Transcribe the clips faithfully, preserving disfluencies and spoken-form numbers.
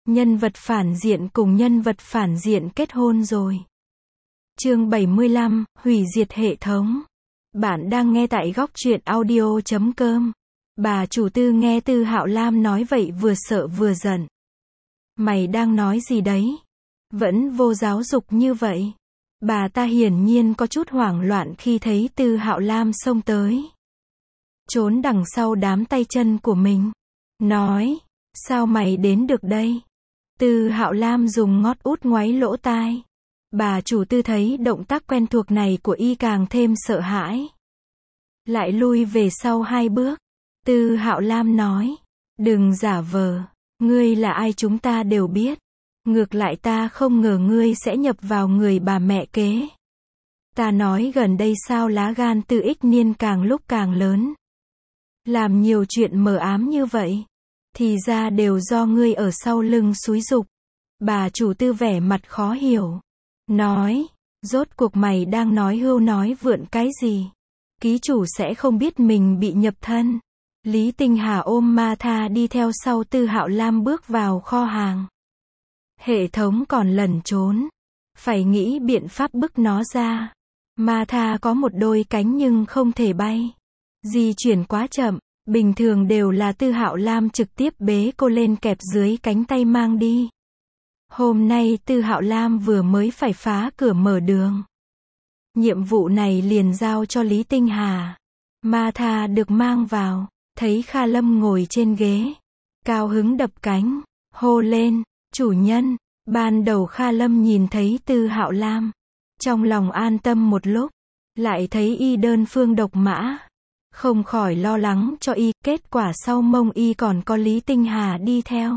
Nhân vật phản diện cùng nhân vật phản diện kết hôn rồi. Chương bảy mươi lăm, hủy diệt hệ thống. Bạn đang nghe tại góc truyện audio chấm com. Bà chủ Tư nghe Tư Hạo Lam nói vậy vừa sợ vừa giận. Mày đang nói gì đấy? Vẫn vô giáo dục như vậy. Bà ta hiển nhiên có chút hoảng loạn khi thấy Tư Hạo Lam xông tới. Trốn đằng sau đám tay chân của mình. Nói, sao mày đến được đây? Tư Hạo Lam dùng ngót út ngoáy lỗ tai. Bà chủ Tư thấy động tác quen thuộc này của y càng thêm sợ hãi. Lại lui về sau hai bước. Tư Hạo Lam nói, đừng giả vờ, ngươi là ai chúng ta đều biết. Ngược lại ta không ngờ ngươi sẽ nhập vào người bà mẹ kế. Ta nói gần đây sao lá gan Tư Ích Niên càng lúc càng lớn. Làm nhiều chuyện mờ ám như vậy. Thì ra đều do ngươi ở sau lưng xúi giục. Bà chủ Tư vẻ mặt khó hiểu. Nói, rốt cuộc mày đang nói hưu nói vượn cái gì? Ký chủ sẽ không biết mình bị nhập thân. Lý Tinh Hà ôm Ma Tha đi theo sau Tư Hạo Lam bước vào kho hàng. Hệ thống còn lẩn trốn. Phải nghĩ biện pháp bức nó ra. Ma Tha có một đôi cánh nhưng không thể bay. Di chuyển quá chậm. Bình thường đều là Tư Hạo Lam trực tiếp bế cô lên kẹp dưới cánh tay mang đi. Hôm nay Tư Hạo Lam vừa mới phải phá cửa mở đường. Nhiệm vụ này liền giao cho Lý Tinh Hà. Ma Tha được mang vào, thấy Kha Lâm ngồi trên ghế. Cao hứng đập cánh, hô lên, chủ nhân. Ban đầu Kha Lâm nhìn thấy Tư Hạo Lam. Trong lòng an tâm một lúc, lại thấy y đơn phương độc mã. Không khỏi lo lắng cho y, kết quả sau mông y còn có Lý Tinh Hà đi theo.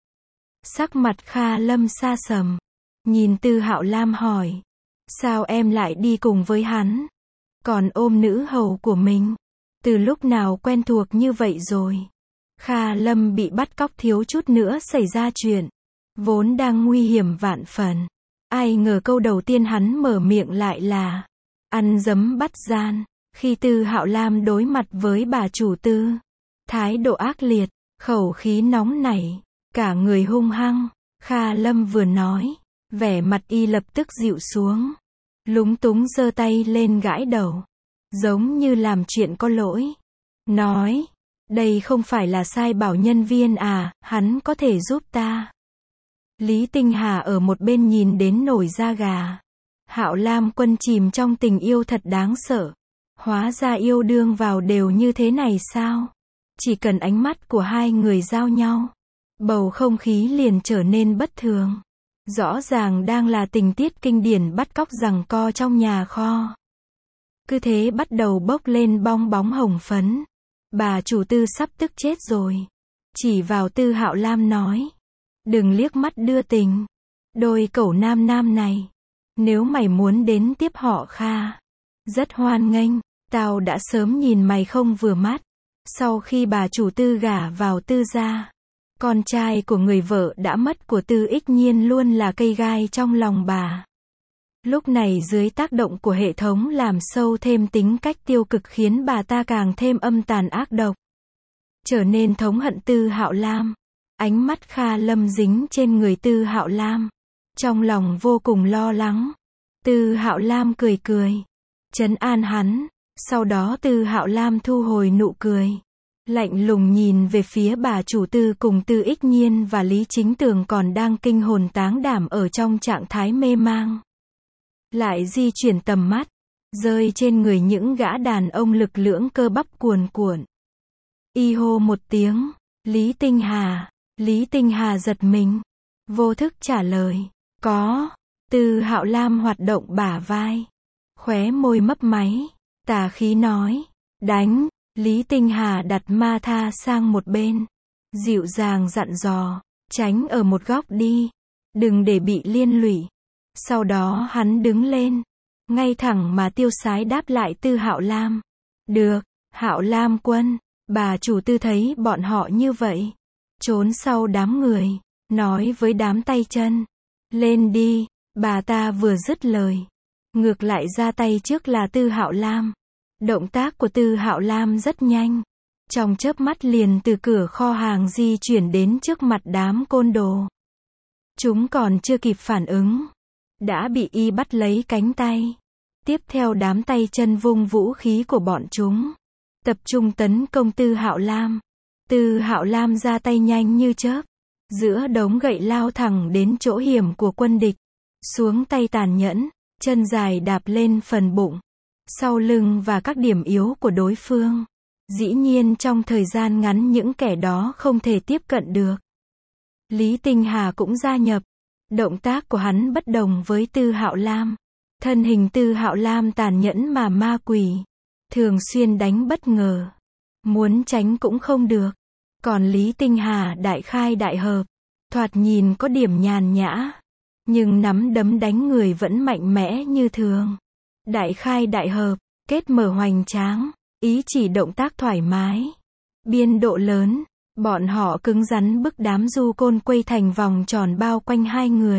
Sắc mặt Kha Lâm sa sầm. Nhìn Tư Hạo Lam hỏi. Sao em lại đi cùng với hắn? Còn ôm nữ hầu của mình. Từ lúc nào quen thuộc như vậy rồi? Kha Lâm bị bắt cóc thiếu chút nữa xảy ra chuyện. Vốn đang nguy hiểm vạn phần. Ai ngờ câu đầu tiên hắn mở miệng lại là ăn dấm bắt gian. Khi Tư Hạo Lam đối mặt với bà chủ Tư. Thái độ ác liệt, khẩu khí nóng nảy, cả người hung hăng. Kha Lâm vừa nói, vẻ mặt y lập tức dịu xuống. Lúng túng giơ tay lên gãi đầu. Giống như làm chuyện có lỗi. Nói, đây không phải là sai bảo nhân viên à, hắn có thể giúp ta. Lý Tinh Hà ở một bên nhìn đến nổi da gà. Hạo Lam Quân chìm trong tình yêu thật đáng sợ. Hóa ra yêu đương vào đều như thế này sao? Chỉ cần ánh mắt của hai người giao nhau, bầu không khí liền trở nên bất thường. Rõ ràng đang là tình tiết kinh điển bắt cóc giằng co trong nhà kho. Cứ thế bắt đầu bốc lên bong bóng hồng phấn. Bà chủ Tư sắp tức chết rồi. Chỉ vào Tư Hạo Lam nói. Đừng liếc mắt đưa tình. Đôi cẩu nam nam này. Nếu mày muốn đến tiếp họ Kha. Rất hoan nghênh. Tao đã sớm nhìn mày không vừa mắt. Sau khi bà chủ Tư gả vào Tư gia. Con trai của người vợ đã mất của Tư Ích Nhiên luôn là cây gai trong lòng bà. Lúc này dưới tác động của hệ thống làm sâu thêm tính cách tiêu cực khiến bà ta càng thêm âm tàn ác độc. Trở nên thống hận Tư Hạo Lam. Ánh mắt Kha Lâm dính trên người Tư Hạo Lam. Trong lòng vô cùng lo lắng. Tư Hạo Lam cười cười. Trấn an hắn. Sau đó Tư Hạo Lam thu hồi nụ cười. Lạnh lùng nhìn về phía bà chủ Tư cùng Tư Ích Nhiên và Lý Chính Tường còn đang kinh hồn táng đảm ở trong trạng thái mê mang. Lại di chuyển tầm mắt, rơi trên người những gã đàn ông lực lưỡng cơ bắp cuồn cuộn. Y hô một tiếng, Lý Tinh Hà. Lý Tinh Hà giật mình, vô thức trả lời, có. Tư Hạo Lam hoạt động bả vai, khóe môi mấp máy, tà khí nói, đánh. Lý Tinh Hà đặt Ma Tha sang một bên, dịu dàng dặn dò, tránh ở một góc đi, đừng để bị liên lụy. Sau đó hắn đứng lên, ngay thẳng mà tiêu sái đáp lại Tư Hạo Lam. Được, Hạo Lam Quân. Bà chủ Tư thấy bọn họ như vậy, trốn sau đám người, nói với đám tay chân, lên đi. Bà ta vừa dứt lời, ngược lại ra tay trước là Tư Hạo Lam. Động tác của Tư Hạo Lam rất nhanh, trong chớp mắt liền từ cửa kho hàng di chuyển đến trước mặt đám côn đồ. Chúng còn chưa kịp phản ứng, đã bị y bắt lấy cánh tay. Tiếp theo đám tay chân vung vũ khí của bọn chúng, tập trung tấn công Tư Hạo Lam. Tư Hạo Lam ra tay nhanh như chớp, giữa đống gậy lao thẳng đến chỗ hiểm của quân địch. Xuống tay tàn nhẫn, chân dài đạp lên phần bụng, sau lưng và các điểm yếu của đối phương. Dĩ nhiên trong thời gian ngắn những kẻ đó không thể tiếp cận được. Lý Tinh Hà cũng gia nhập. Động tác của hắn bất đồng với Tư Hạo Lam. Thân hình Tư Hạo Lam tàn nhẫn mà ma quỷ, thường xuyên đánh bất ngờ, muốn tránh cũng không được. Còn Lý Tinh Hà đại khai đại hợp, thoạt nhìn có điểm nhàn nhã, nhưng nắm đấm đánh người vẫn mạnh mẽ như thường. Đại khai đại hợp, kết mở hoành tráng, ý chỉ động tác thoải mái, biên độ lớn. Bọn họ cứng rắn bức đám du côn quây thành vòng tròn bao quanh hai người.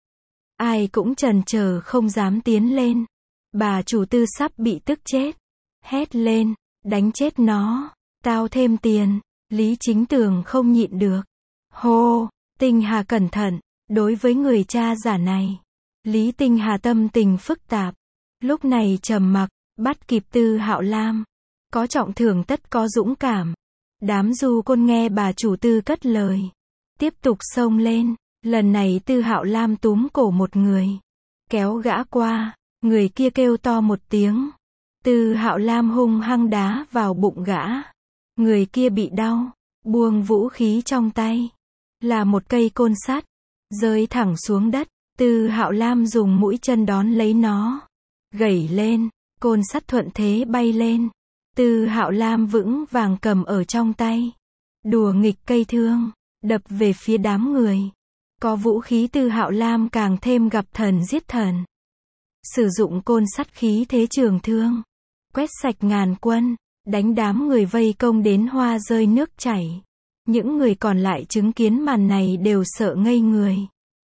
Ai cũng chần chờ không dám tiến lên. Bà chủ Tư sắp bị tức chết. Hét lên, đánh chết nó, tao thêm tiền. Lý Chính Tường không nhịn được. Hô, Tinh Hà cẩn thận, đối với người cha giả này. Lý Tinh Hà tâm tình phức tạp. Lúc này trầm mặc, bắt kịp Tư Hạo Lam. Có trọng thưởng tất có dũng cảm. Đám du côn nghe bà chủ Tư cất lời, tiếp tục xông lên. Lần này Tư Hạo Lam túm cổ một người, kéo gã qua. Người kia kêu to một tiếng. Tư Hạo Lam hung hăng đá vào bụng gã. Người kia bị đau, buông vũ khí trong tay, là một cây côn sắt, rơi thẳng xuống đất. Tư Hạo Lam dùng mũi chân đón lấy nó, gẩy lên, côn sắt thuận thế bay lên. Tư Hạo Lam vững vàng cầm ở trong tay, đùa nghịch cây thương, đập về phía đám người. Có vũ khí Tư Hạo Lam càng thêm gặp thần giết thần. Sử dụng côn sắt khí thế trường thương, quét sạch ngàn quân, đánh đám người vây công đến hoa rơi nước chảy. Những người còn lại chứng kiến màn này đều sợ ngây người.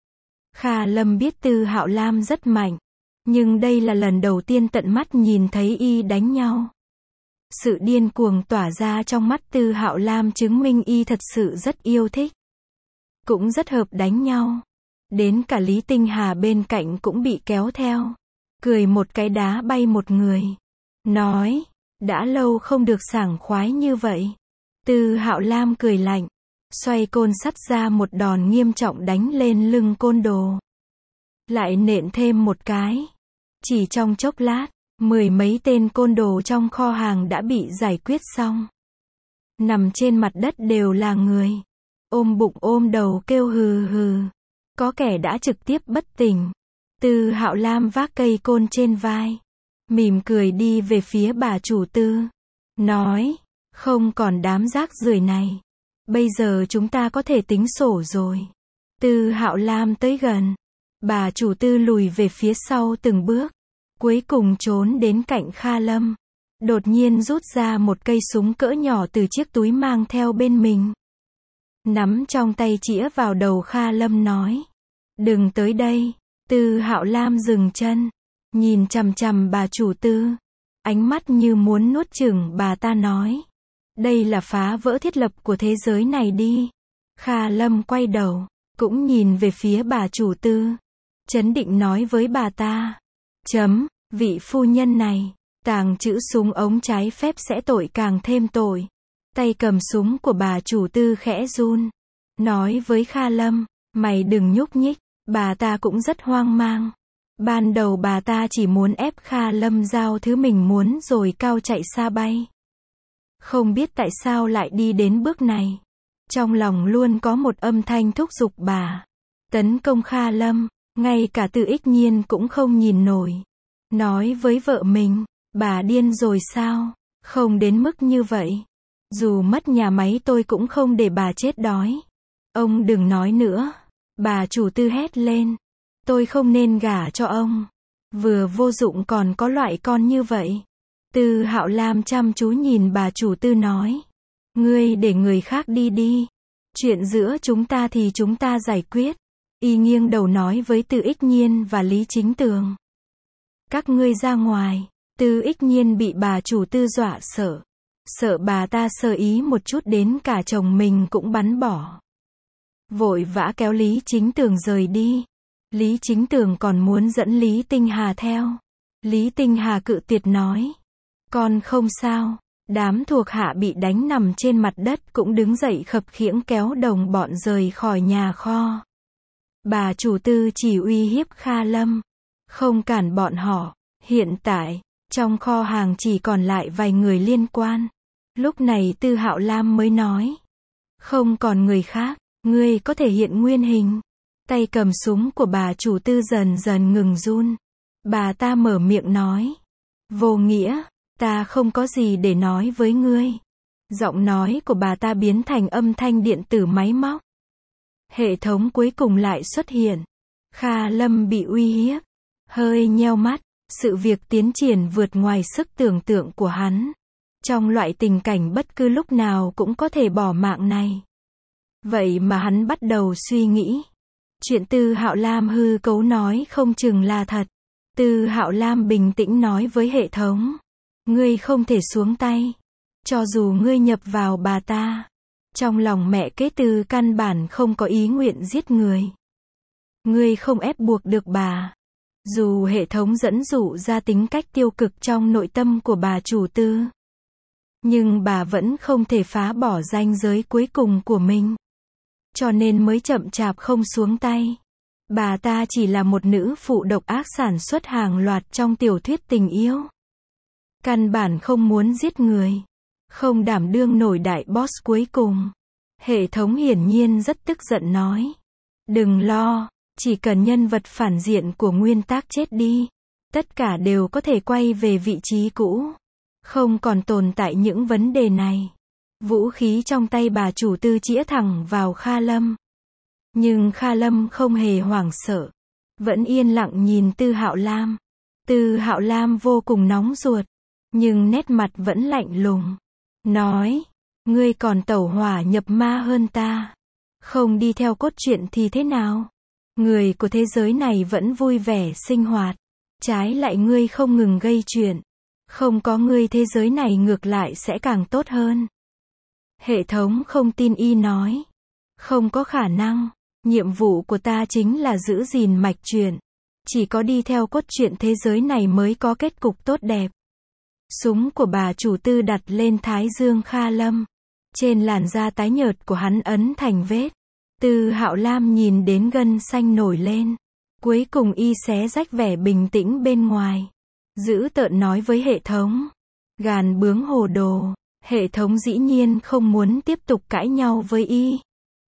Kha Lâm biết Tư Hạo Lam rất mạnh, nhưng đây là lần đầu tiên tận mắt nhìn thấy y đánh nhau. Sự điên cuồng tỏa ra trong mắt Tư Hạo Lam chứng minh y thật sự rất yêu thích, cũng rất hợp đánh nhau. Đến cả Lý Tinh Hà bên cạnh cũng bị kéo theo, cười một cái đá bay một người, nói, đã lâu không được sảng khoái như vậy. Tư Hạo Lam cười lạnh, xoay côn sắt ra một đòn nghiêm trọng đánh lên lưng côn đồ. Lại nện thêm một cái. Chỉ trong chốc lát, mười mấy tên côn đồ trong kho hàng đã bị giải quyết xong. Nằm trên mặt đất đều là người, ôm bụng ôm đầu kêu hừ hừ. Có kẻ đã trực tiếp bất tỉnh. Tư Hạo Lam vác cây côn trên vai, mỉm cười đi về phía bà chủ Tư, nói, không còn đám rác rưởi này, bây giờ chúng ta có thể tính sổ rồi. Tư Hạo Lam tới gần, bà chủ Tư lùi về phía sau từng bước, cuối cùng trốn đến cạnh Kha Lâm. Đột nhiên rút ra một cây súng cỡ nhỏ từ chiếc túi mang theo bên mình, nắm trong tay chĩa vào đầu Kha Lâm nói, đừng tới đây. Tư Hạo Lam dừng chân, nhìn chằm chằm bà chủ Tư, ánh mắt như muốn nuốt chửng bà ta, nói, đây là phá vỡ thiết lập của thế giới này đi. Kha Lâm quay đầu, cũng nhìn về phía bà chủ Tư, trấn định nói với bà ta, chấm, vị phu nhân này, tàng trữ súng ống trái phép sẽ tội càng thêm tội. Tay cầm súng của bà chủ Tư khẽ run, nói với Kha Lâm, mày đừng nhúc nhích. Bà ta cũng rất hoang mang. Ban đầu bà ta chỉ muốn ép Kha Lâm giao thứ mình muốn rồi cao chạy xa bay. Không biết tại sao lại đi đến bước này. Trong lòng luôn có một âm thanh thúc giục bà tấn công Kha Lâm. Ngay cả Từ Ích Nhiên cũng không nhìn nổi, nói với vợ mình, bà điên rồi sao? Không đến mức như vậy. Dù mất nhà máy tôi cũng không để bà chết đói. Ông đừng nói nữa. Bà chủ Tư hét lên, tôi không nên gả cho ông. Vừa vô dụng còn có loại con như vậy. Tư Hạo Lam chăm chú nhìn bà chủ Tư nói, ngươi để người khác đi đi. Chuyện giữa chúng ta thì chúng ta giải quyết. Y nghiêng đầu nói với Từ Ích Nhiên và Lý Chính Tường, các ngươi ra ngoài. Từ Ích Nhiên bị bà chủ Tư dọa sợ. Sợ bà ta sơ ý một chút đến cả chồng mình cũng bắn bỏ. vội vã kéo Lý Chính Tường rời đi. Lý Chính Tường còn muốn dẫn Lý Tinh Hà theo. Lý Tinh Hà cự tuyệt nói. Con không sao. Đám thuộc hạ bị đánh nằm trên mặt đất cũng đứng dậy khập khiễng kéo đồng bọn rời khỏi nhà kho. Bà chủ Tư chỉ uy hiếp Kha Lâm, không cản bọn họ. Hiện tại, trong kho hàng chỉ còn lại vài người liên quan. Lúc này Tư Hạo Lam mới nói. Không còn người khác, ngươi có thể hiện nguyên hình. Tay cầm súng của bà chủ Tư dần dần ngừng run. Bà ta mở miệng nói. Vô nghĩa, ta không có gì để nói với ngươi. Giọng nói của bà ta biến thành âm thanh điện tử máy móc. Hệ thống cuối cùng lại xuất hiện. Kha Lâm bị uy hiếp. Hơi nheo mắt, sự việc tiến triển vượt ngoài sức tưởng tượng của hắn. Trong loại tình cảnh bất cứ lúc nào cũng có thể bỏ mạng này. Vậy mà hắn bắt đầu suy nghĩ. Chuyện Tư Hạo Lam hư cấu nói không chừng là thật. Tư Hạo Lam bình tĩnh nói với hệ thống. Ngươi không thể xuống tay. Cho dù ngươi nhập vào bà ta. Trong lòng mẹ kế Tư căn bản không có ý nguyện giết người. Ngươi không ép buộc được bà. Dù hệ thống dẫn dụ ra tính cách tiêu cực trong nội tâm của bà chủ Tư. Nhưng bà vẫn không thể phá bỏ ranh giới cuối cùng của mình. Cho nên mới chậm chạp không xuống tay. Bà ta chỉ là một nữ phụ độc ác sản xuất hàng loạt trong tiểu thuyết tình yêu. Căn bản không muốn giết người. Không đảm đương nổi đại boss cuối cùng. Hệ thống hiển nhiên rất tức giận nói. Đừng lo, chỉ cần nhân vật phản diện của nguyên tác chết đi. Tất cả đều có thể quay về vị trí cũ. Không còn tồn tại những vấn đề này. Vũ khí trong tay bà chủ Tư chĩa thẳng vào Kha Lâm. Nhưng Kha Lâm không hề hoảng sợ. Vẫn yên lặng nhìn Tư Hạo Lam. Tư Hạo Lam vô cùng nóng ruột. Nhưng nét mặt vẫn lạnh lùng. Nói, ngươi còn tẩu hỏa nhập ma hơn ta. Không đi theo cốt truyện thì thế nào? Người của thế giới này vẫn vui vẻ sinh hoạt. Trái lại ngươi không ngừng gây chuyện. Không có ngươi thế giới này ngược lại sẽ càng tốt hơn. Hệ thống không tin y nói. Không có khả năng. Nhiệm vụ của ta chính là giữ gìn mạch truyện. Chỉ có đi theo cốt truyện thế giới này mới có kết cục tốt đẹp. Súng của bà chủ Tư đặt lên thái dương Kha Lâm. Trên làn da tái nhợt của hắn ấn thành vết. Tư Hạo Lam nhìn đến gân xanh nổi lên. Cuối cùng y xé rách vẻ bình tĩnh bên ngoài. Dữ tợn nói với hệ thống. Gàn bướng hồ đồ. Hệ thống dĩ nhiên không muốn tiếp tục cãi nhau với y.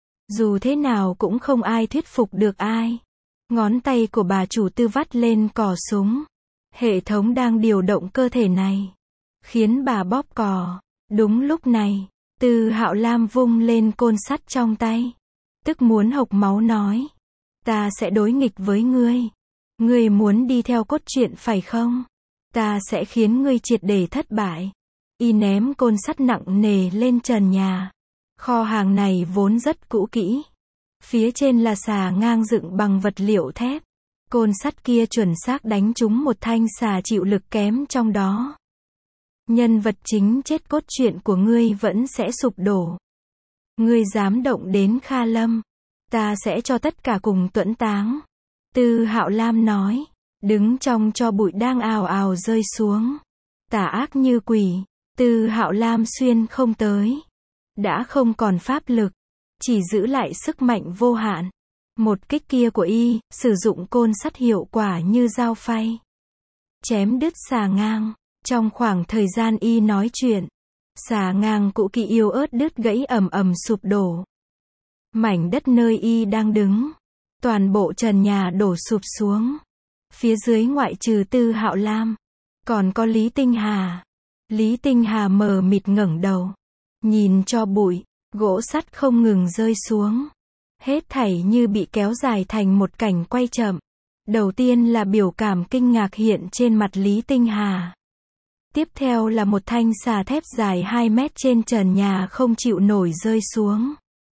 Dù thế nào cũng không ai thuyết phục được ai. Ngón tay của bà chủ Tư vắt lên cò súng. Hệ thống đang điều động cơ thể này. Khiến bà bóp cò. Đúng lúc này, Tư Hạo Lam vung lên côn sắt trong tay. Tức muốn hộc máu nói. Ta sẽ đối nghịch với ngươi. Ngươi muốn đi theo cốt truyện phải không? Ta sẽ khiến ngươi triệt để thất bại. Y ném côn sắt nặng nề lên trần nhà. Kho hàng này vốn rất cũ kỹ. Phía trên là xà ngang dựng bằng vật liệu thép. Côn sắt kia chuẩn xác đánh trúng một thanh xà chịu lực kém trong đó. Nhân vật chính chết cốt truyện của ngươi vẫn sẽ sụp đổ. Ngươi dám động đến Kha Lâm. Ta sẽ cho tất cả cùng tuẫn táng. Tư Hạo Lam nói. Đứng trong tro bụi đang ào ào rơi xuống. Tà ác như quỷ. Tư Hạo Lam xuyên không tới. Đã không còn pháp lực. Chỉ giữ lại sức mạnh vô hạn. Một kích kia của y, sử dụng côn sắt hiệu quả như dao phay. Chém đứt xà ngang. Trong khoảng thời gian y nói chuyện, xà ngang cũ kỹ yếu ớt đứt gãy ầm ầm sụp đổ. Mảnh đất nơi y đang đứng. Toàn bộ trần nhà đổ sụp xuống. Phía dưới ngoại trừ Tư Hạo Lam. Còn có Lý Tinh Hà. Lý Tinh Hà mờ mịt ngẩng đầu. Nhìn cho bụi, gỗ sắt không ngừng rơi xuống. Hết thảy như bị kéo dài thành một cảnh quay chậm. Đầu tiên là biểu cảm kinh ngạc hiện trên mặt Lý Tinh Hà. Tiếp theo là một thanh xà thép dài hai mét trên trần nhà không chịu nổi rơi xuống.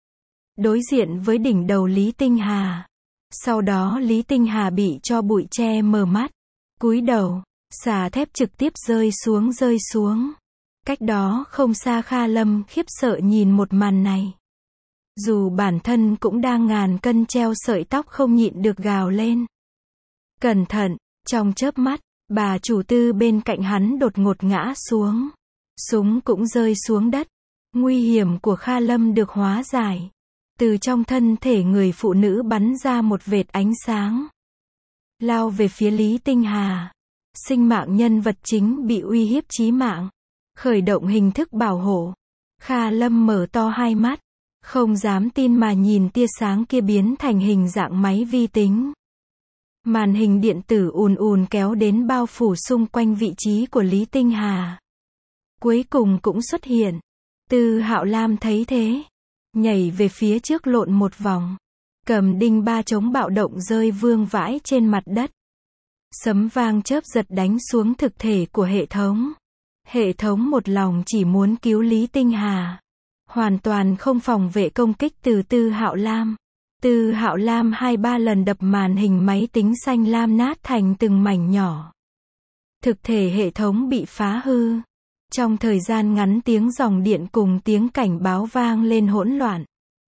Đối diện với đỉnh đầu Lý Tinh Hà. Sau đó Lý Tinh Hà bị cho bụi che mờ mắt. Cúi đầu, xà thép trực tiếp rơi xuống rơi xuống. Cách đó không xa Kha Lâm khiếp sợ nhìn một màn này. Dù bản thân cũng đang ngàn cân treo sợi tóc không nhịn được gào lên. Cẩn thận, trong chớp mắt, bà chủ tư bên cạnh hắn đột ngột ngã xuống. Súng cũng rơi xuống đất. Nguy hiểm của Kha Lâm được hóa giải. Từ trong thân thể người phụ nữ bắn ra một vệt ánh sáng. Lao về phía Lý Tinh Hà. Sinh mạng nhân vật chính bị uy hiếp chí mạng. Khởi động hình thức bảo hộ. Kha Lâm mở to hai mắt. Không dám tin mà nhìn tia sáng kia biến thành hình dạng máy vi tính. Màn hình điện tử ùn ùn kéo đến bao phủ xung quanh vị trí của Lý Tinh Hà. Cuối cùng cũng xuất hiện. Tư Hạo Lam thấy thế. Nhảy về phía trước lộn một vòng. Cầm đinh ba chống bạo động rơi vương vãi trên mặt đất. Sấm vang chớp giật đánh xuống thực thể của hệ thống. Hệ thống một lòng chỉ muốn cứu Lý Tinh Hà. Hoàn toàn không phòng vệ công kích từ Tư Hạo Lam. Tư Hạo Lam hai ba lần đập màn hình máy tính xanh lam nát thành từng mảnh nhỏ. Thực thể hệ thống bị phá hư. Trong thời gian ngắn tiếng dòng điện cùng tiếng cảnh báo vang lên hỗn loạn.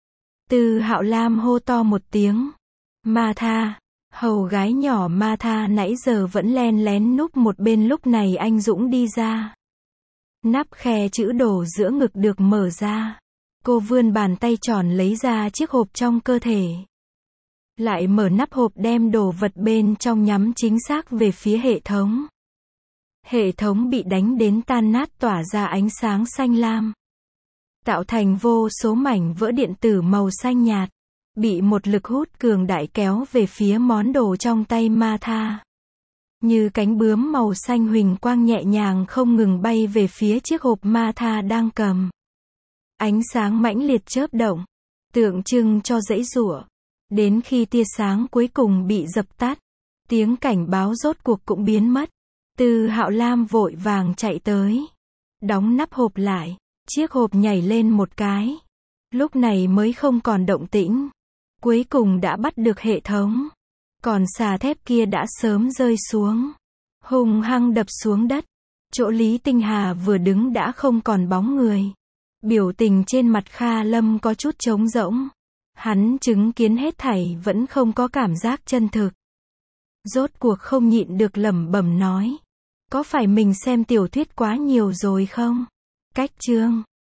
Tư Hạo Lam hô to một tiếng. Ma Tha. Hầu gái nhỏ Ma Tha nãy giờ vẫn len lén núp một bên lúc này anh dũng đi ra. Nắp khe chữ đồ giữa ngực được mở ra. Cô vươn bàn tay tròn lấy ra chiếc hộp trong cơ thể. Lại mở nắp hộp đem đồ vật bên trong nhắm chính xác về phía hệ thống. Hệ thống bị đánh đến tan nát tỏa ra ánh sáng xanh lam. Tạo thành vô số mảnh vỡ điện tử màu xanh nhạt. Bị một lực hút cường đại kéo về phía món đồ trong tay Ma Tha. Như cánh bướm màu xanh huỳnh quang nhẹ nhàng không ngừng bay về phía chiếc hộp Ma Tha đang cầm. Ánh sáng mãnh liệt chớp động. Tượng trưng cho giãy giụa. Đến khi tia sáng cuối cùng bị dập tắt. Tiếng cảnh báo rốt cuộc cũng biến mất. Tư Hạo Lam vội vàng chạy tới. Đóng nắp hộp lại. Chiếc hộp nhảy lên một cái. Lúc này mới không còn động tĩnh. Cuối cùng đã bắt được hệ thống. Còn xà thép kia đã sớm rơi xuống. Hung hăng đập xuống đất. Chỗ Lý Tinh Hà vừa đứng đã không còn bóng người. Biểu tình trên mặt Kha Lâm có chút trống rỗng. Hắn chứng kiến hết thảy vẫn không có cảm giác chân thực. Rốt cuộc không nhịn được lẩm bẩm nói. Có phải mình xem tiểu thuyết quá nhiều rồi không? Cách chương